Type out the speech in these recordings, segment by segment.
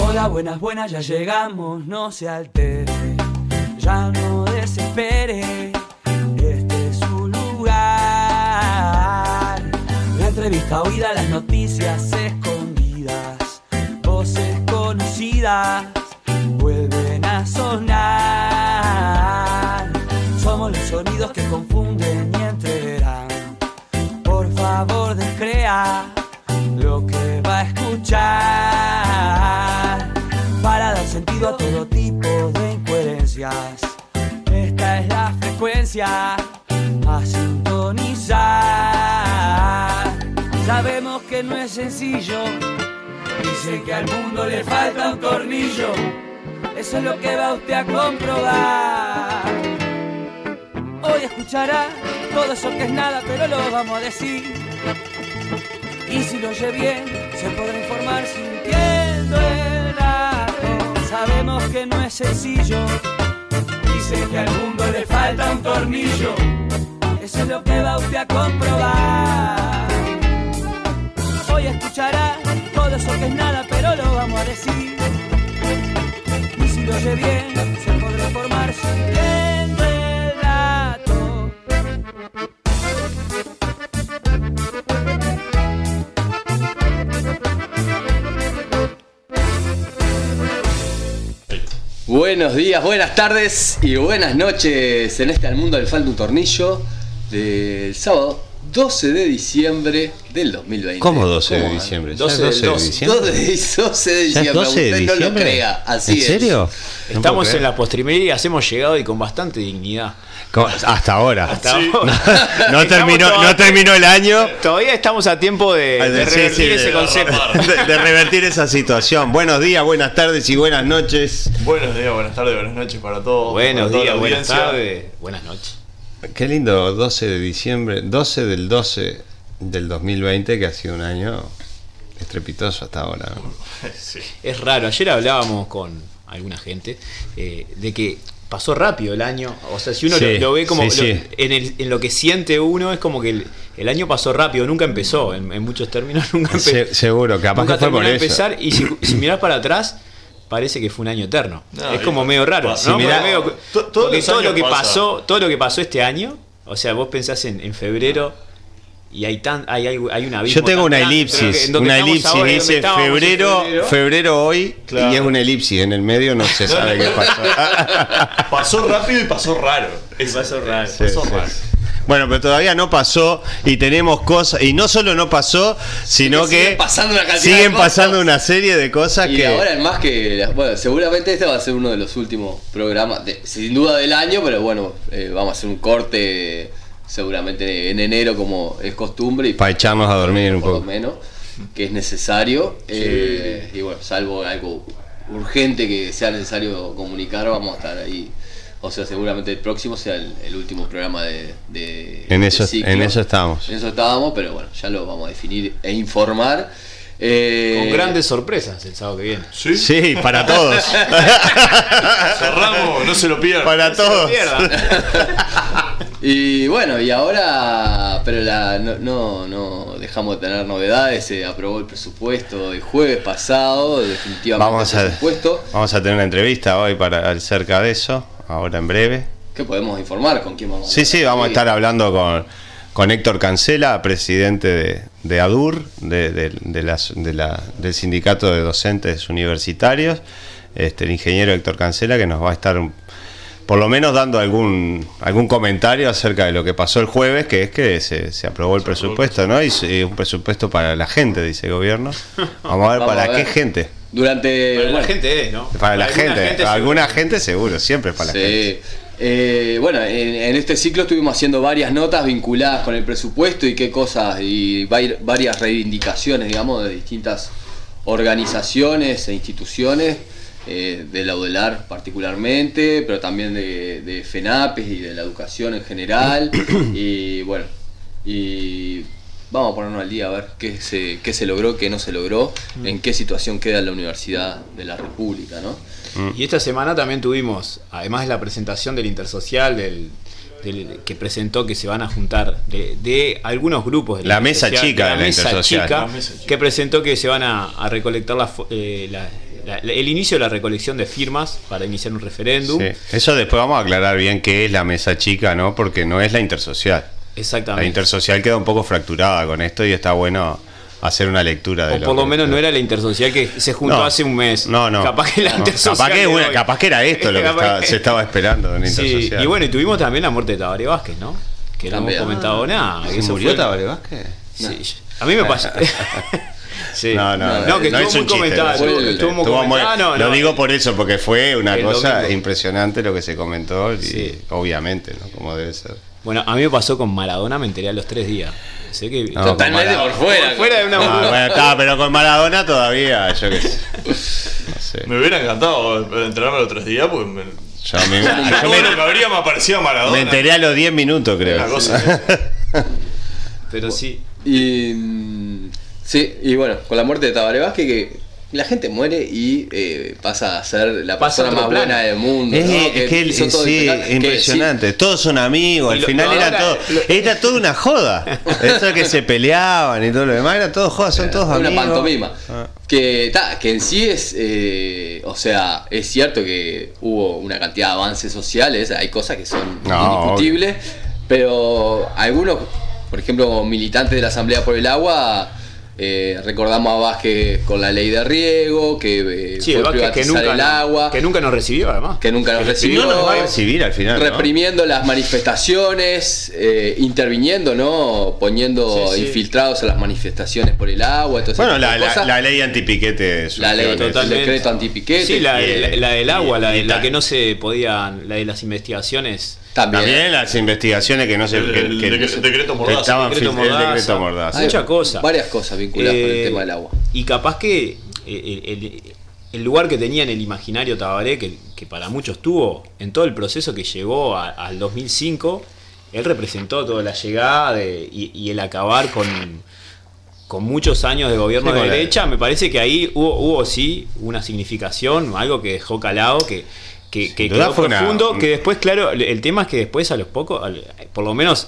Hola, buenas, buenas, ya llegamos, no se altere, ya no desespere, este es su lugar. La entrevista oída, las noticias escondidas, voces conocidas vuelven a sonar. Somos los sonidos que confunden y entreverán. Por favor, descrea lo que va a escuchar para dar sentido a todo tipo de incoherencias. Esta es la frecuencia a sintonizar. Sabemos que no es sencillo, dice que al mundo le falta un tornillo. Eso es lo que va usted a comprobar. Hoy escuchará todo eso que es nada, pero lo vamos a decir. Y si lo oye bien, se podrá informar sintiendo el dato. Sabemos que no es sencillo, dice que al mundo le falta un tornillo. Eso es lo que va usted a comprobar. Hoy escuchará todo eso que es nada, pero lo vamos a decir. Y si lo oye bien, se podrá informar sintiendo el dato. Buenos días, buenas tardes y buenas noches en este Al Mundo le falta un tornillo del sábado 12 de diciembre del 2020. ¿Cómo 12 de diciembre? 12 de diciembre. 12 de diciembre, usted no lo crea, así es. ¿En serio? Estamos en la postrimería, hemos llegado y con bastante dignidad. Hasta ahora. Sí. No terminó el año. Todavía estamos a tiempo de revertir ese concepto. De revertir esa situación. Buenos días, buenas tardes y buenas noches. Buenos días, buenas tardes, buenas noches para todos. Buenos para días, toda la buenas tardes, buenas noches. Qué lindo, 12 de diciembre, 12 del 12 del 2020, que ha sido un año estrepitoso hasta ahora, ¿no? Sí. Es raro, ayer hablábamos con alguna gente de que pasó rápido el año, o sea, si uno lo ve como en lo que siente uno, es como que el año pasó rápido, nunca empezó, en muchos términos nunca empezó. Seguro, capaz nunca que fue por eso. Empezar, y si mirás para atrás, parece que fue un año eterno. No, es como medio raro, sí, ¿no? Mirá, todo lo que pasó este año, o sea, vos pensás en febrero y hay un abismo. Yo tengo una elipsis, ahora, dice febrero hoy, claro. Y es una elipsis, en el medio no se sabe qué pasó. Pasó rápido y pasó raro. Pasó raro. Sí. Bueno, pero todavía no pasó y tenemos cosas, y no solo no pasó, sino que siguen pasando una serie de cosas y ahora es más que, bueno, seguramente este va a ser uno de los últimos programas, sin duda del año, pero bueno, vamos a hacer un corte seguramente en enero como es costumbre. Y para echarnos a dormir un poco. Por lo menos, que es necesario. Y bueno, salvo algo urgente que sea necesario comunicar, vamos a estar ahí. O sea, seguramente el próximo sea el último programa de en eso estábamos. En eso estábamos, pero bueno, ya lo vamos a definir e informar. Con grandes sorpresas el sábado que viene. Sí, para todos. Cerramos, no se lo pierdan. Para todos. Y bueno, y ahora, pero no dejamos de tener novedades. Se aprobó el presupuesto el jueves pasado, definitivamente Vamos a tener una entrevista hoy para acerca de eso, ahora en breve. ¿Qué podemos informar? ¿Con quién vamos? Sí, vamos a estar hablando con Héctor Cancela, presidente de ADUR, del Sindicato de Docentes Universitarios, el ingeniero Héctor Cancela, que nos va a estar por lo menos dando algún comentario acerca de lo que pasó el jueves, que es que se aprobó el presupuesto, ¿no? Y un presupuesto para la gente, dice el gobierno. Vamos a ver para qué gente. Para la gente, ¿no? Para la gente, alguna gente seguro, siempre para la gente. Bueno, en este ciclo estuvimos haciendo varias notas vinculadas con el presupuesto y qué cosas, y varias reivindicaciones, digamos, de distintas organizaciones e instituciones, de la UDELAR particularmente, pero también de FENAPES y de la educación en general. Y bueno, y vamos a ponernos al día a ver qué se logró, qué no se logró, en qué situación queda la Universidad de la República, ¿no? Y esta semana también tuvimos, además de la presentación del Intersocial, que presentó que se van a juntar de algunos grupos de la mesa chica de la Intersocial, que presentó que se van a recolectar el inicio de la recolección de firmas para iniciar un referéndum. Sí. Eso después vamos a aclarar bien qué es la mesa chica, ¿no? Porque no es la intersocial. Exactamente. La intersocial queda un poco fracturada con esto y está bueno hacer una lectura de o por lo menos no era la intersocial que se juntó hace un mes. No. Capaz que la intersocial. Capaz que era esto lo que se estaba esperando de una intersocial. Y bueno, y tuvimos también la muerte de Tabaré Vázquez, ¿no? Que no hemos comentado nada. ¿Se murió Tabaré Vázquez? Sí. A mí me pasa. Sí. No, que estuvo muy comentado. Estuvo muy comentado. Lo digo por eso, porque fue una cosa impresionante lo que se comentó, y obviamente, ¿no? Como debe ser. Bueno, a mí me pasó con Maradona, me enteré a los 3 días. Sé que totalmente por fuera. Por fuera de una bueno, pero con Maradona todavía, yo qué sé. No sé. Me hubiera encantado enterarme los 3 días, porque todo lo que habría me aparecía Maradona. Me enteré a los 10 minutos, creo. Una cosa. Pero sí. Y bueno, con la muerte de Tabaré Vázquez, que la gente muere y pasa a ser la persona más buena del mundo. Impresionante. Todos son amigos. Al final era todo una joda. Eso que se peleaban y todo lo demás, era todo joda, son todos amigos. Una pantomima. Que en sí es, o sea, es cierto que hubo una cantidad de avances sociales, hay cosas que son indiscutibles, pero algunos, por ejemplo, militantes de la Asamblea por el Agua, recordamos a Vázquez con la ley de riego, que fue privatizar el agua, que nunca nos recibió, además. Que nunca nos recibió. No nos va a recibir al final, reprimiendo las manifestaciones, interviniendo, ¿no? Poniendo infiltrados a las manifestaciones por el agua. Entonces, bueno, la ley antipiquete. El decreto antipiquete. Sí, la del agua, la que no se podían, la de las investigaciones. También las investigaciones que no se. El decreto Mordaza. El decreto Mordaza. Muchas cosas. Varias cosas vinculadas con el tema del agua. Y capaz que el lugar que tenía en el imaginario Tabaré, que para muchos tuvo en todo el proceso que llegó al 2005, él representó toda la llegada y el acabar con muchos años de gobierno de derecha. Me parece que ahí hubo sí una significación, algo que dejó calado, que quedó profundo, que después, claro, el tema es que después a los pocos, por lo menos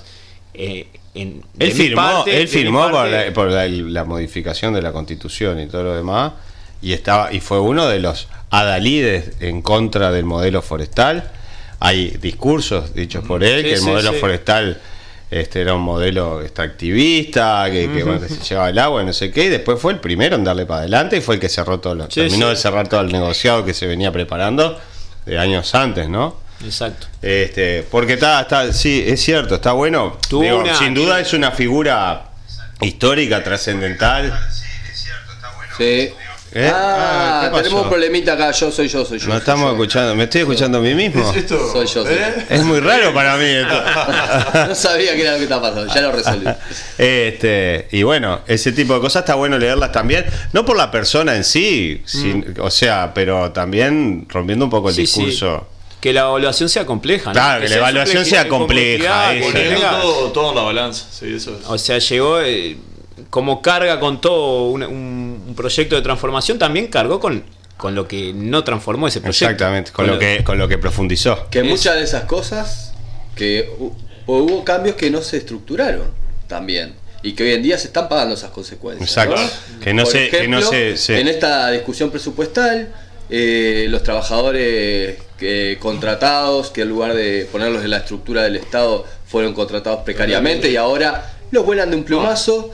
él firmó por la modificación de la Constitución y todo lo demás, y fue uno de los adalides en contra del modelo forestal. Hay discursos dichos por él que el modelo forestal era un modelo extractivista, que se llevaba el agua y no sé qué, y después fue el primero en darle para adelante y fue el que cerró terminó de cerrar todo el negociado que se venía preparando de años antes, ¿no? Exacto. Porque sí, es cierto, está bueno. Sin duda es una figura histórica, trascendental. Sí. Tenemos un problemita acá, soy yo. No estamos escuchando, ¿me estoy escuchando a mí mismo? ¿Es esto? Soy yo. Es muy raro para mí esto. No sabía que era lo que estaba pasando, ya lo resolví. Y bueno, ese tipo de cosas está bueno leerlas también, no por la persona en sí, o sea, pero también rompiendo un poco el discurso. Que la evaluación sea compleja, ¿no? Claro, que la evaluación sea compleja. Poniendo todo en la balanza, sí, eso es. O sea, llegó como carga con todo un proyecto de transformación, también cargó con lo que no transformó ese proyecto. Exactamente, con lo que profundizó. Que muchas de esas cosas, que hubo cambios que no se estructuraron también, y que hoy en día se están pagando esas consecuencias. Exacto. ¿No? Por ejemplo, en esta discusión presupuestal, los trabajadores contratados, que en lugar de ponerlos en la estructura del Estado, fueron contratados precariamente y ahora los vuelan de un plumazo.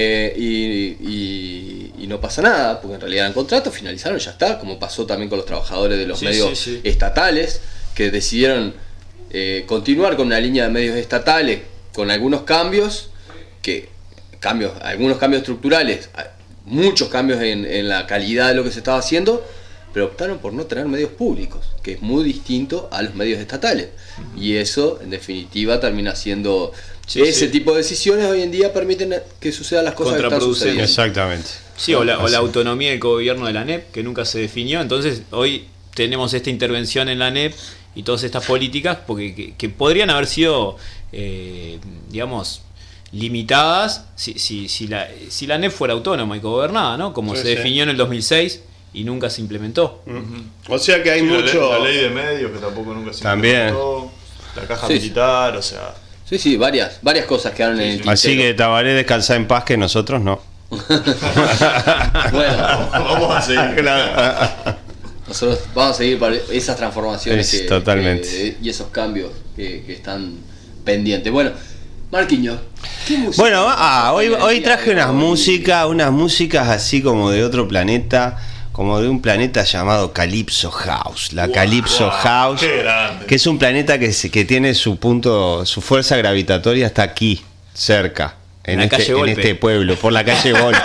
Y no pasa nada, porque en realidad eran contratos, finalizaron, ya está, como pasó también con los trabajadores de los medios estatales, que decidieron continuar con una línea de medios estatales con algunos cambios, algunos cambios estructurales, muchos cambios en la calidad de lo que se estaba haciendo, pero optaron por no tener medios públicos, que es muy distinto a los medios estatales. Y eso, en definitiva, termina siendo... ese tipo de decisiones hoy en día permiten que sucedan las cosas que están sucediendo. Exactamente. Sí, o la autonomía del gobierno de la ANEP, que nunca se definió. Entonces, hoy tenemos esta intervención en la ANEP y todas estas políticas que podrían haber sido, digamos, limitadas si la ANEP fuera autónoma y gobernada, ¿no? Como se definió en el 2006 y nunca se implementó. O sea que hay mucho... La ley de medios, que tampoco nunca se implementó. La caja militar, o sea... Sí, varias cosas quedaron en el tintero. Así que Tabaré descansa en paz, que nosotros no. Bueno, vamos a seguir. Nosotros vamos a seguir para esas transformaciones totalmente. y esos cambios que están pendientes. Bueno, Marquinhos, ¿qué música? Bueno, hoy traje unas músicas así como de otro planeta, como de un planeta llamado Calypso House. La Calypso House, que es un planeta que tiene su fuerza gravitatoria hasta aquí, cerca. En este pueblo, por la calle Golpe.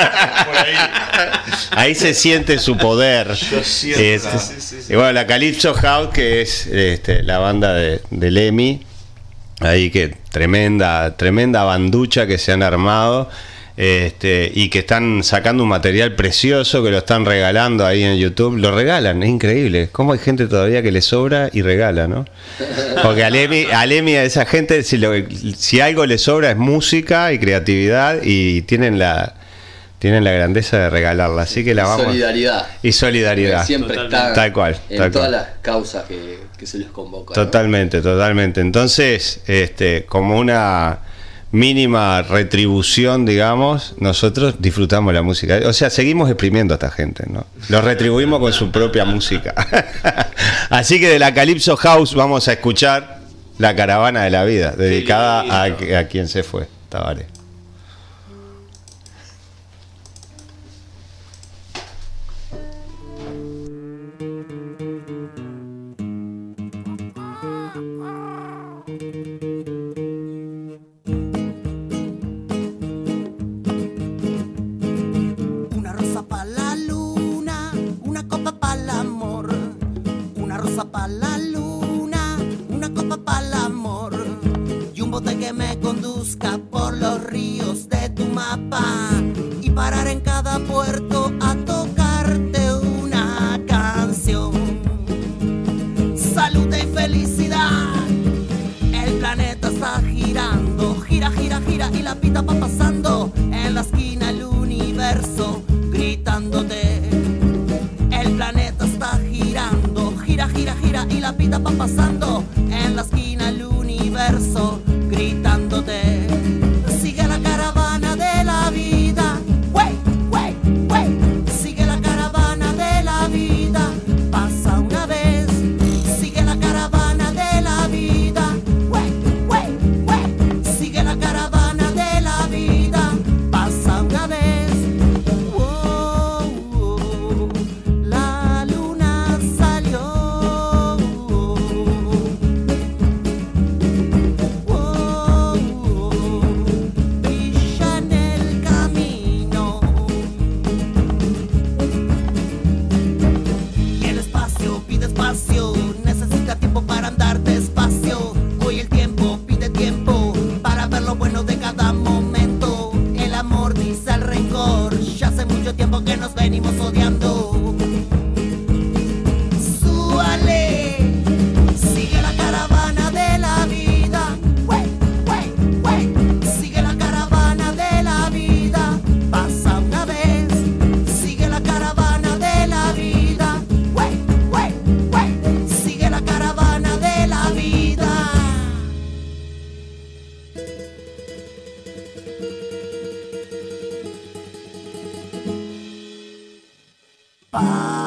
Ahí se siente su poder. Y bueno, la Calypso House, que es la banda de Lemmy, ahí que tremenda banducha que se han armado, y que están sacando un material precioso, que lo están regalando ahí en YouTube. Lo regalan, es increíble. Cómo hay gente todavía que le sobra y regala, ¿no? Porque a Lemmy, a esa gente, si algo le sobra es música y creatividad, y tienen la grandeza de regalarla. Así que la vamos. Solidaridad. Porque siempre están tal cual. Todas las causas que se les convoca. Totalmente. Entonces, como una mínima retribución, digamos, nosotros disfrutamos la música. O sea, seguimos exprimiendo a esta gente, ¿no? Los retribuimos con su propia música. Así que de la Calypso House vamos a escuchar La Caravana de la Vida, dedicada a quien se fue, Tabaré. Pa' la luna, una copa pa'l amor y un bote que me conduzca por los ríos de tu mapa y parar en cada puerto a tocarte una canción. Salud y felicidad, el planeta está girando, gira, gira, gira y la pita va pasando en la esquina el universo gritándote. El planeta está girando, gira, gira, gira y la pita va pasando en la esquina el universo gritándote. Sigue la caravana de la vida, wey, wey, wey. Sigue la caravana de la vida, pasa una vez. Sigue la caravana de la vida, wey, wey, wey. Sigue la caravana de la vida, pasa una vez. Necesita tiempo para andar despacio. Hoy el tiempo pide tiempo para ver lo bueno de cada momento. El amor dice el rencor, ya hace mucho tiempo que nos venimos odiando. Súbale, sigue la caravana de la vida, wey, wey, wey. Sigue la caravana de la vida, pasa una vez. Sigue la caravana de la vida, wey, wey, wey. Sigue la caravana de la vida. Pa